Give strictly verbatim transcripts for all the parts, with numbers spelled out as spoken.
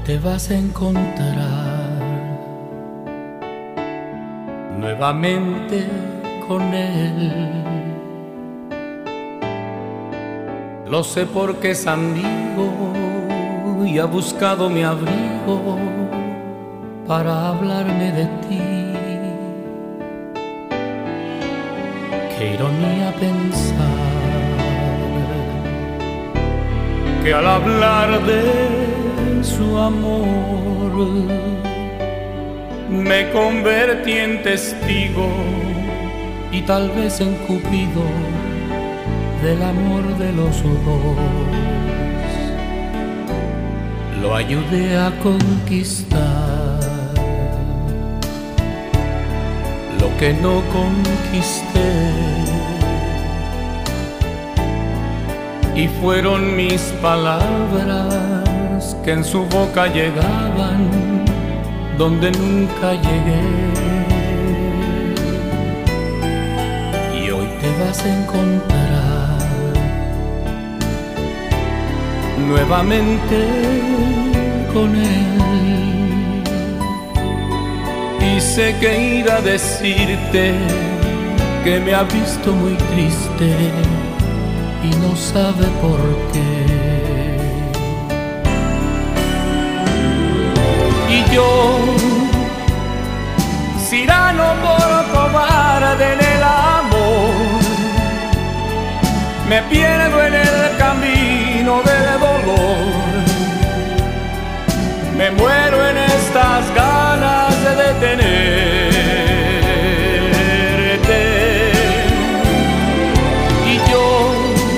te vas a encontrar nuevamente con él. Lo sé porque es amigo y ha buscado mi abrigo para hablarme de ti. Qué ironía pensar que al hablar de su amor me convertí en testigo y tal vez en cupido del amor de los dos. Lo ayudé a conquistar lo que no conquisté, y fueron mis palabras que en su boca llegaban donde nunca llegué. Y hoy te vas a encontrar nuevamente con él, y sé que irá a decirte que me ha visto muy triste y no sabe por qué. Y yo, Cyrano por cobarde en el amor, me pierdo en el camino del dolor, me muero en estas ganas de detenerte. Y yo,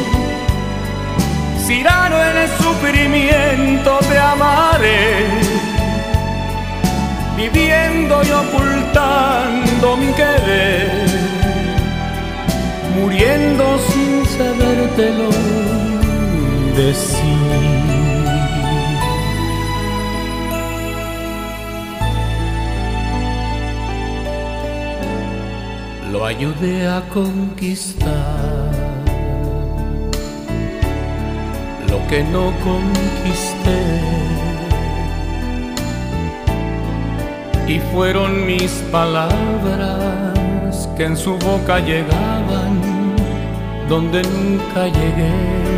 Cyrano en el sufrimiento te amaré, viviendo y ocultando mi querer, muriendo sin sabértelo decir. Lo ayudé a conquistar lo que no conquisté, y fueron mis palabras que en su boca llegaban donde nunca llegué.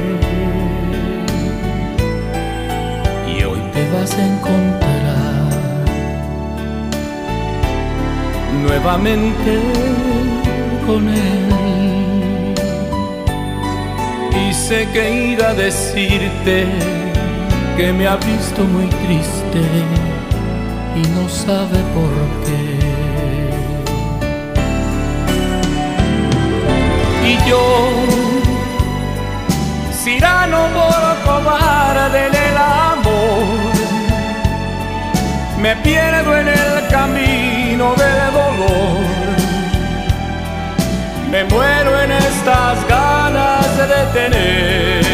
Y hoy te vas a encontrar nuevamente con él, y sé que irá a decirte que me ha visto muy triste y no sabe por qué. Y yo, Cyrano por cobarde en el amor, me pierdo en el camino del dolor, me muero en estas ganas de detenerte.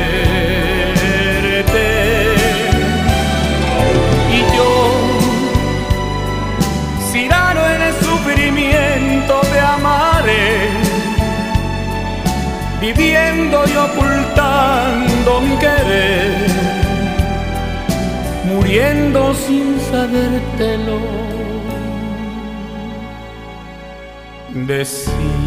Y yo, Cyrano en el sufrimiento te amaré, viviendo y ocultando mi querer, muriendo sin sabértelo decir.